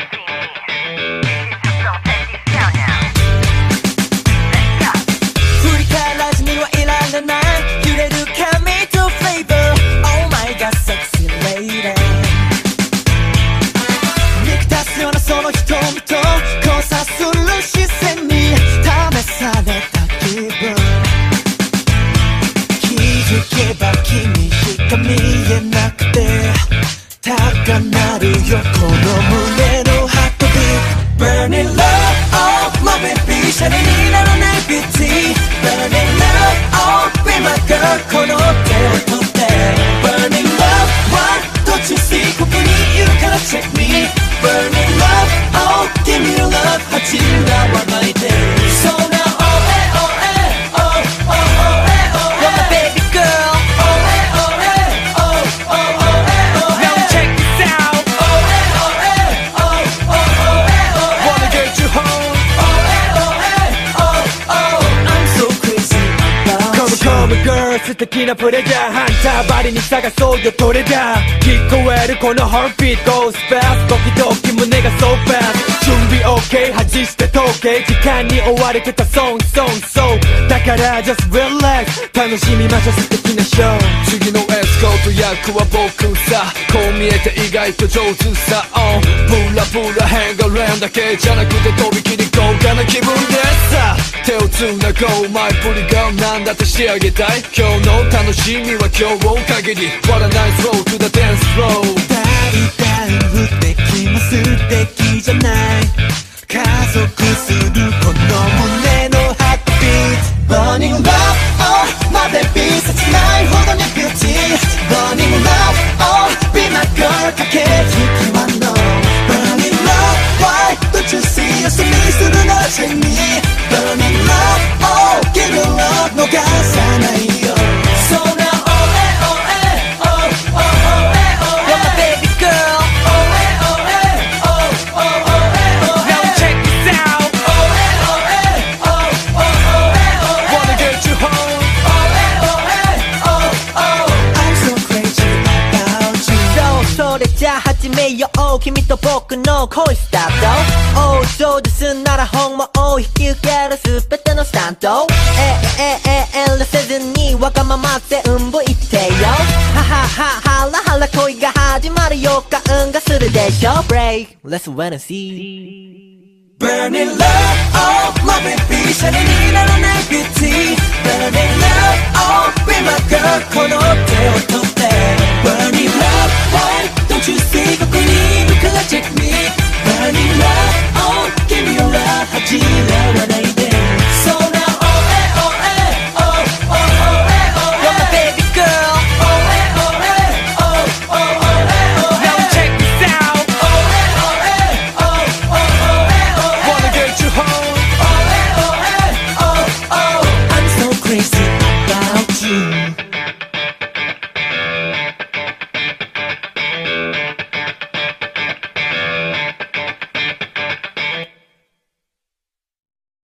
振り返らずにはいられない揺れる髪とフレーバー Oh my god sexy lady 見下すようなその瞳と交差する視線に試された気分気づけば君しか見えなくて高鳴るよこの胸のハートビート Burning love oh my baby シャレにならないビューティー Burning love oh be my girl この手を取って Burning love why don't you see ここにいるから check me Burning love oh give me your love 走るなは泣いて So now oh eh oh eh oh oh oh eh oh eh You're my baby girl oh eh oh eh oh oh oh eh oh eh Now check this out oh eh oh eh oh oh oh eh oh eh Wanna get you home oh eh oh eh oh oh I'm so crazy about you Come come girl 素敵なプレジャーハンターバリに探そうよどれだ聞こえるこの Heartbeat Goes fast ドキドキ胸が So fast 準備 OK 外して時計時間に追われてた Song song so だから Just relax 楽しみましょう素敵なショー次のエスコート役は僕さこう見えて意外と上手さ、ブラブラヘンガレンだけじゃなくてとびきり豪華な気分でさ手をつなごうマイプリがなんだって仕上げたい今日の楽しみは今日限り What a nice road to the dance floor 大体不敵も素敵じゃない加速するこの胸のハートビート Burning love oh my baby 切ないほどにビューティー Burning love oh be my girl 駆け引きは No Burning love why don't you see 休みするなら check me Burning love oh give your love 逃さないよ So now oh eh oh eh oh oh oh eh oh eh You're my baby girl oh eh oh eh oh oh oh eh oh eh Now check this out oh eh oh eh oh oh oh eh oh eh Wanna get you home oh eh oh eh oh oh I'm so crazy about you そうそれじゃあ始めよう君と僕の恋スタートおそうですなら本望を引き受けるすべてのスタント遠慮せずにわがまま全部言ってよははははらはら恋が始まる予感がするでしょ Break Let's wait and see Burning love oh my baby シャレにならないビューティー Burning love oh be my girl この手を取って